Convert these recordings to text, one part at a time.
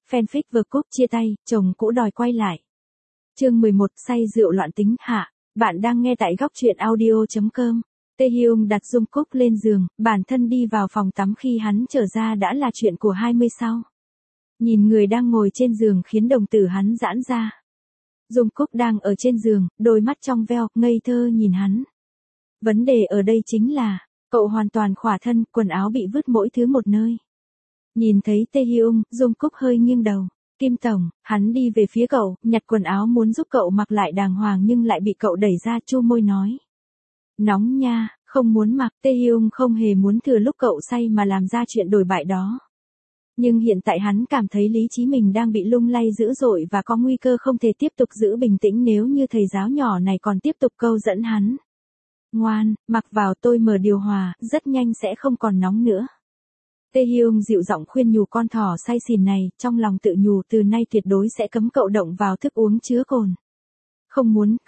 fanfic vừa cúp chia tay, chồng cũ đòi quay lại. Chương 11, say rượu loạn tính hạ. Bạn đang nghe tại góc truyện audio.com. Taehyung đặt Jungkook lên giường, bản thân đi vào phòng tắm khi hắn trở ra đã là chuyện của 20 sau. Nhìn người đang ngồi trên giường khiến đồng tử hắn giãn ra. Jungkook đang ở trên giường, đôi mắt trong veo, ngây thơ nhìn hắn. Vấn đề ở đây chính là, cậu hoàn toàn khỏa thân, quần áo bị vứt mỗi thứ một nơi. Nhìn thấy Taehyung, Jungkook hơi nghiêng đầu. Kim tổng, hắn đi về phía cậu, nhặt quần áo muốn giúp cậu mặc lại đàng hoàng nhưng lại bị cậu đẩy ra, chu môi nói. Nóng nha, không muốn mặc. Taehyung không hề muốn thừa lúc cậu say mà làm ra chuyện đổi bại đó. Nhưng hiện tại hắn cảm thấy lý trí mình đang bị lung lay dữ dội và có nguy cơ không thể tiếp tục giữ bình tĩnh nếu như thầy giáo nhỏ này còn tiếp tục câu dẫn hắn. Ngoan, mặc vào, tôi mở điều hòa, rất nhanh sẽ không còn nóng nữa. Taehyung dịu giọng khuyên nhủ con thỏ say xỉn này, trong lòng tự nhủ từ nay tuyệt đối sẽ cấm cậu động vào thức uống chứa cồn. Không muốn.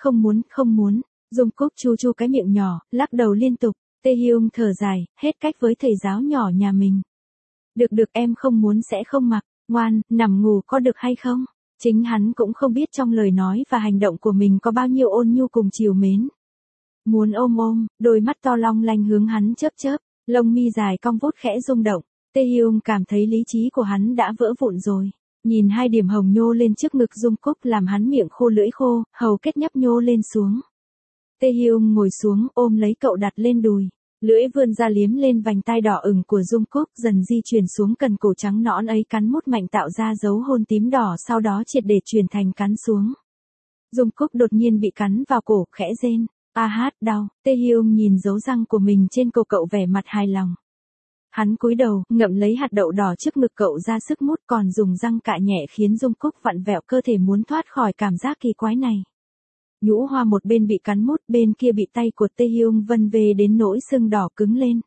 Jungkook chu chu cái miệng nhỏ, lắc đầu liên tục. Taehyung thở dài, hết cách với thầy giáo nhỏ nhà mình. Được em không muốn sẽ không mặc, ngoan, nằm ngủ có được hay không? Chính hắn cũng không biết trong lời nói và hành động của mình có bao nhiêu ôn nhu cùng trìu mến. Muốn ôm, đôi mắt to long lanh hướng hắn chớp, lông mi dài cong vút khẽ rung động. Taehyung cảm thấy lý trí của hắn đã vỡ vụn rồi. Nhìn hai điểm hồng nhô lên trước ngực Jungkook làm hắn miệng khô lưỡi khô, hầu kết nhấp nhô lên xuống. Taehyung ngồi xuống ôm lấy cậu đặt lên đùi. Lưỡi vươn ra liếm lên vành tai đỏ ửng của Jungkook dần di chuyển xuống cần cổ trắng nõn ấy cắn mút mạnh tạo ra dấu hôn tím đỏ sau đó triệt để chuyển thành cắn xuống. Jungkook đột nhiên bị cắn vào cổ, khẽ rên. Đau. Taehyung nhìn dấu răng của mình trên cổ cậu vẻ mặt hài lòng. Hắn cúi đầu, ngậm lấy hạt đậu đỏ trước ngực cậu ra sức mút còn dùng răng cạ nhẹ khiến Jungkook vặn vẹo cơ thể muốn thoát khỏi cảm giác kỳ quái này. Nhũ hoa một bên bị cắn mút, bên kia bị tay của Taehyung vân về đến nỗi sưng đỏ cứng lên.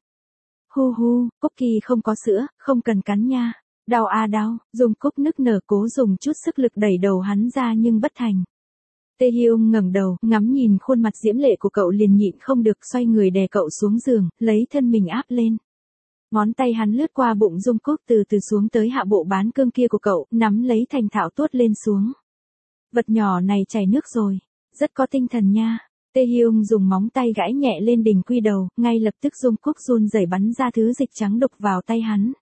Hu, Cookie không có sữa, không cần cắn nha. Đau. Jungkook nức nở cố dùng chút sức lực đẩy đầu hắn ra nhưng bất thành. Taehyung ngẩng đầu, ngắm nhìn khuôn mặt diễm lệ của cậu liền nhịn không được xoay người đè cậu xuống giường, lấy thân mình áp lên. Ngón tay hắn lướt qua bụng Jungkook từ từ xuống tới hạ bộ bán cơm kia của cậu, nắm lấy thành thạo tuốt lên xuống. Vật nhỏ này chảy nước rồi, rất có tinh thần nha. Taehyung dùng móng tay gãi nhẹ lên đỉnh quy đầu, ngay lập tức Jungkook run rẩy bắn ra thứ dịch trắng đục vào tay hắn.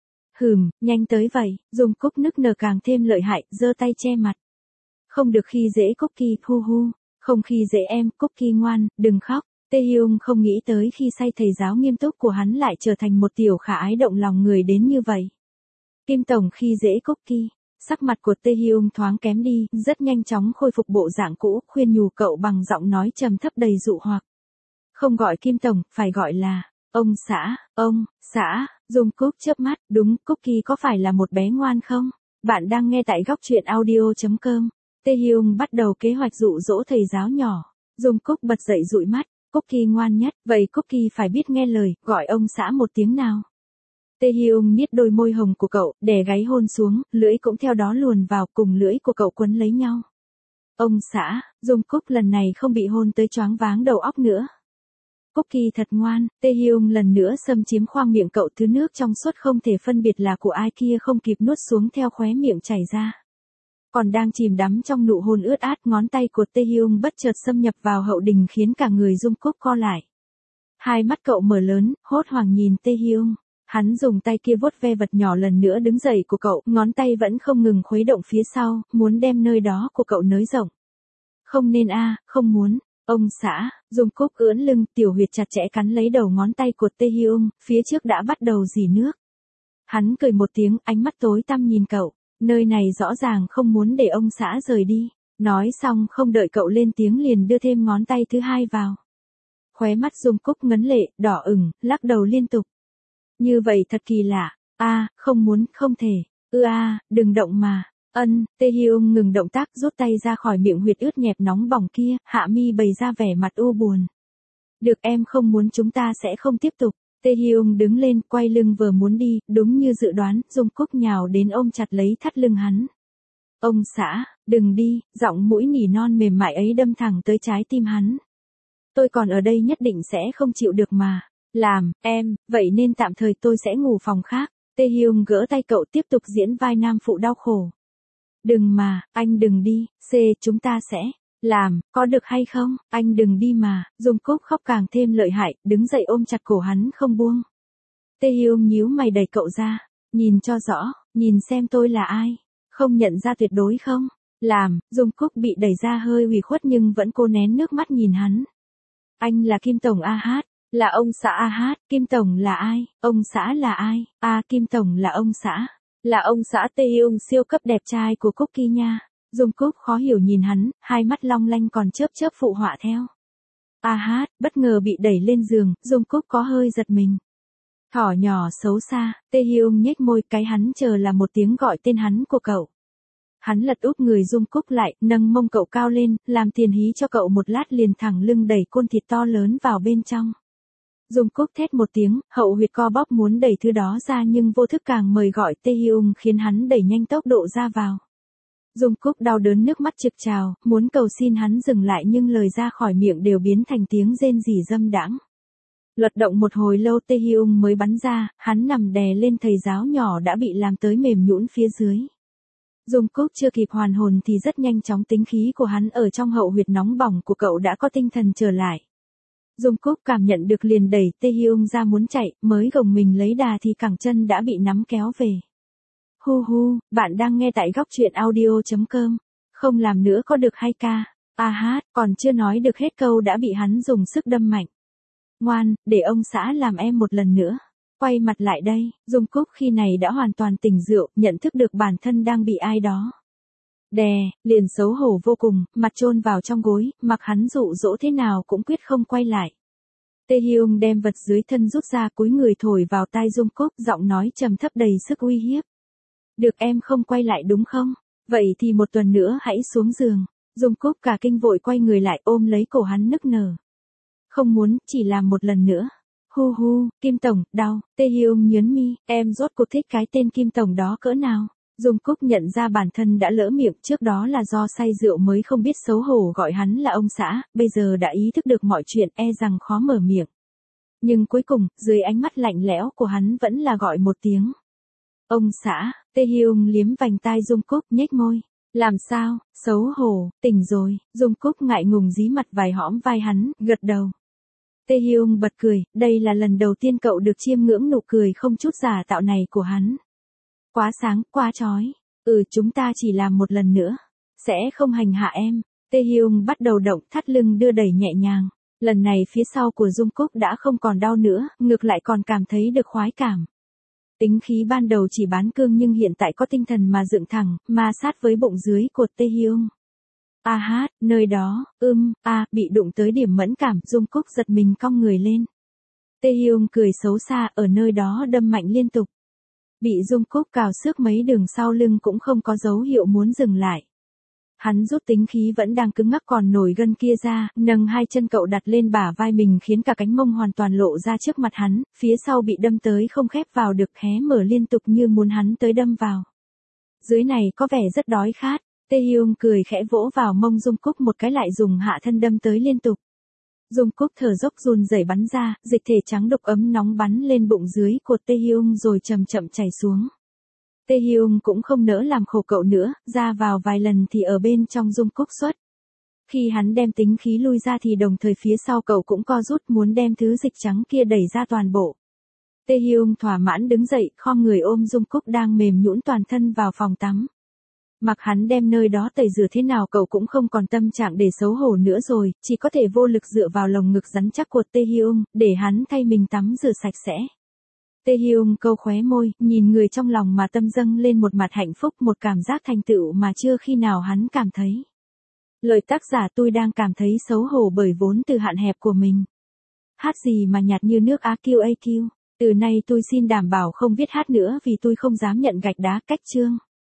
Nhanh tới vậy. Jungkook nức nở càng thêm lợi hại, giơ tay che mặt. Không được khi dễ Cookie, hu, không khi dễ em, Cookie ngoan, đừng khóc. Taehyung không nghĩ tới khi say thầy giáo nghiêm túc của hắn lại trở thành một tiểu khả ái động lòng người đến như vậy. Kim tổng khi dễ Cookie, sắc mặt của Taehyung thoáng kém đi, rất nhanh chóng khôi phục bộ dạng cũ, khuyên nhủ cậu bằng giọng nói trầm thấp đầy dụ hoặc. Không gọi Kim tổng, phải gọi là ông xã. Jungkook chớp mắt, đúng, Cookie có phải là một bé ngoan không? Bạn đang nghe tại góc truyện audio.com. Taehyung bắt đầu kế hoạch dụ dỗ thầy giáo nhỏ. Jungkook bật dậy dụi mắt. Cookie ngoan nhất, vậy Cookie phải biết nghe lời, gọi ông xã một tiếng nào. Taehyung niết đôi môi hồng của cậu, đè gáy hôn xuống, lưỡi cũng theo đó luồn vào cùng lưỡi của cậu quấn lấy nhau. Ông xã, Jungkook lần này không bị hôn tới choáng váng đầu óc nữa. Cookie thật ngoan. Taehyung lần nữa xâm chiếm khoang miệng cậu, thứ nước trong suốt không thể phân biệt là của ai kia không kịp nuốt xuống theo khóe miệng chảy ra. Còn đang chìm đắm trong nụ hôn ướt át, ngón tay của Taehyung bất chợt xâm nhập vào hậu đình khiến cả người Jungkook co lại. Hai mắt cậu mở lớn, hốt hoảng nhìn Taehyung. Hắn dùng tay kia vuốt ve vật nhỏ lần nữa đứng dậy của cậu, ngón tay vẫn không ngừng khuấy động phía sau, muốn đem nơi đó của cậu nới rộng. Không nên không muốn. Ông xã. Jungkook ưỡn lưng, tiểu huyệt chặt chẽ cắn lấy đầu ngón tay của Taehyung, phía trước đã bắt đầu rỉ nước. Hắn cười một tiếng, ánh mắt tối tăm nhìn cậu. Nơi này rõ ràng không muốn để ông xã rời đi. Nói xong không đợi cậu lên tiếng liền đưa thêm ngón tay thứ hai vào. Khóe mắt Jungkook ngấn lệ, đỏ ửng, lắc đầu liên tục. Như vậy thật kỳ lạ. Không muốn, không thể. Đừng động mà. Taehyung ngừng động tác rút tay ra khỏi miệng huyệt ướt nhẹp nóng bỏng kia, hạ mi bày ra vẻ mặt u buồn. Được em không muốn chúng ta sẽ không tiếp tục. Taehyung đứng lên, quay lưng vừa muốn đi, đúng như dự đoán, Jungkook nhào đến ôm chặt lấy thắt lưng hắn. Ông xã, đừng đi, giọng mũi nỉ non mềm mại ấy đâm thẳng tới trái tim hắn. Tôi còn ở đây nhất định sẽ không chịu được mà. Làm, em, vậy nên tạm thời tôi sẽ ngủ phòng khác. Tae Hyung gỡ tay cậu tiếp tục diễn vai nam phụ đau khổ. Đừng mà, anh đừng đi, chúng ta sẽ làm, có được hay không, anh đừng đi mà, Jungkook khóc càng thêm lợi hại, đứng dậy ôm chặt cổ hắn không buông. Tae Hyung nhíu mày đẩy cậu ra, nhìn cho rõ, nhìn xem tôi là ai, không nhận ra tuyệt đối không, làm, Jungkook bị đẩy ra hơi ủy khuất nhưng vẫn cố nén nước mắt nhìn hắn. Anh là Kim Tổng A-hát, là ông xã A-hát, Kim Tổng là ai, ông xã là ai, Kim Tổng là ông xã. Là ông xã Tae Hyung siêu cấp đẹp trai của Cookie nha. Jungkook khó hiểu nhìn hắn, hai mắt long lanh còn chớp chớp phụ họa theo. Hát, bất ngờ bị đẩy lên giường, Jungkook có hơi giật mình. Thỏ nhỏ xấu xa, Tae Hyung nhếch môi, cái hắn chờ là một tiếng gọi tên hắn của cậu. Hắn lật úp người Jungkook lại, nâng mông cậu cao lên, làm tiền hí cho cậu một lát liền thẳng lưng đẩy côn thịt to lớn vào bên trong. Jungkook thét một tiếng, hậu huyệt co bóp muốn đẩy thứ đó ra nhưng vô thức càng mời gọi Tae Hyung khiến hắn đẩy nhanh tốc độ ra vào. Jungkook đau đớn nước mắt trực trào, muốn cầu xin hắn dừng lại nhưng lời ra khỏi miệng đều biến thành tiếng rên rỉ dâm đãng. Luật động một hồi lâu Tae Hyung mới bắn ra, hắn nằm đè lên thầy giáo nhỏ đã bị làm tới mềm nhũn phía dưới. Jungkook chưa kịp hoàn hồn thì rất nhanh chóng tính khí của hắn ở trong hậu huyệt nóng bỏng của cậu đã có tinh thần trở lại. Jungkook cảm nhận được liền đẩy Tae Hyung ra muốn chạy, mới gồng mình lấy đà thì cẳng chân đã bị nắm kéo về. Hu, bạn đang nghe tại góc truyện audio.com. Không làm nữa có được hay ca? Hát, còn chưa nói được hết câu đã bị hắn dùng sức đâm mạnh. Ngoan, để ông xã làm em một lần nữa. Quay mặt lại đây, Jungkook khi này đã hoàn toàn tỉnh rượu, nhận thức được bản thân đang bị ai đó đè, liền xấu hổ vô cùng, mặt chôn vào trong gối, mặc hắn dụ dỗ thế nào cũng quyết không quay lại. Tae Hyung đem vật dưới thân rút ra cúi người thổi vào tai Jungkook, giọng nói trầm thấp đầy sức uy hiếp. Được em không quay lại đúng không? Vậy thì một tuần nữa hãy xuống giường. Jungkook cả kinh vội quay người lại ôm lấy cổ hắn nức nở. Không muốn, chỉ làm một lần nữa. Hu, Kim Tổng, đau. Tae Hyung nhớn mi, em rốt cuộc thích cái tên Kim Tổng đó cỡ nào? Jungkook nhận ra bản thân đã lỡ miệng, trước đó là do say rượu mới không biết xấu hổ gọi hắn là ông xã, bây giờ đã ý thức được mọi chuyện rằng khó mở miệng. Nhưng cuối cùng, dưới ánh mắt lạnh lẽo của hắn vẫn là gọi một tiếng. Ông xã, Tae Hyung liếm vành tai Jungkook nhếch môi. Làm sao, xấu hổ, tỉnh rồi, Jungkook ngại ngùng dí mặt vài hõm vai hắn, gật đầu. Tae Hyung bật cười, đây là lần đầu tiên cậu được chiêm ngưỡng nụ cười không chút giả tạo này của hắn. Quá sáng, quá chói. Chúng ta chỉ làm một lần nữa. Sẽ không hành hạ em. Tae Hyung bắt đầu động thắt lưng đưa đẩy nhẹ nhàng. Lần này phía sau của Jungkook đã không còn đau nữa, ngược lại còn cảm thấy được khoái cảm. Tính khí ban đầu chỉ bán cương nhưng hiện tại có tinh thần mà dựng thẳng, ma sát với bụng dưới của Tae Hyung. Hát, nơi đó, bị đụng tới điểm mẫn cảm, Jungkook giật mình cong người lên. Tae Hyung cười xấu xa, ở nơi đó đâm mạnh liên tục. Bị Jungkook cào xước mấy đường sau lưng cũng không có dấu hiệu muốn dừng lại. Hắn rút tính khí vẫn đang cứng ngắc còn nổi gân kia ra, nâng hai chân cậu đặt lên bả vai mình khiến cả cánh mông hoàn toàn lộ ra trước mặt hắn, phía sau bị đâm tới không khép vào được, hé mở liên tục như muốn hắn tới đâm vào. Dưới này có vẻ rất đói khát, Tae Hyung cười khẽ vỗ vào mông Jungkook một cái lại dùng hạ thân đâm tới liên tục. Jungkook thở dốc run rẩy bắn ra, dịch thể trắng đục ấm nóng bắn lên bụng dưới của Tae Hyung rồi chậm chậm chảy xuống. Tae Hyung cũng không nỡ làm khổ cậu nữa, ra vào vài lần thì ở bên trong Jungkook xuất. Khi hắn đem tính khí lui ra thì đồng thời phía sau cậu cũng co rút muốn đem thứ dịch trắng kia đẩy ra toàn bộ. Tae Hyung thỏa mãn đứng dậy, khom người ôm Jungkook đang mềm nhũn toàn thân vào phòng tắm. Mặc hắn đem nơi đó tẩy rửa thế nào cậu cũng không còn tâm trạng để xấu hổ nữa rồi, chỉ có thể vô lực dựa vào lồng ngực rắn chắc của Tae Hyung, để hắn thay mình tắm rửa sạch sẽ. Tae Hyung câu khóe môi, nhìn người trong lòng mà tâm dâng lên một mặt hạnh phúc, một cảm giác thành tựu mà chưa khi nào hắn cảm thấy. Lời tác giả: tôi đang cảm thấy xấu hổ bởi vốn từ hạn hẹp của mình. Hát gì mà nhạt như nước AQ. Từ nay tôi xin đảm bảo không viết hát nữa vì tôi không dám nhận gạch đá cách chương.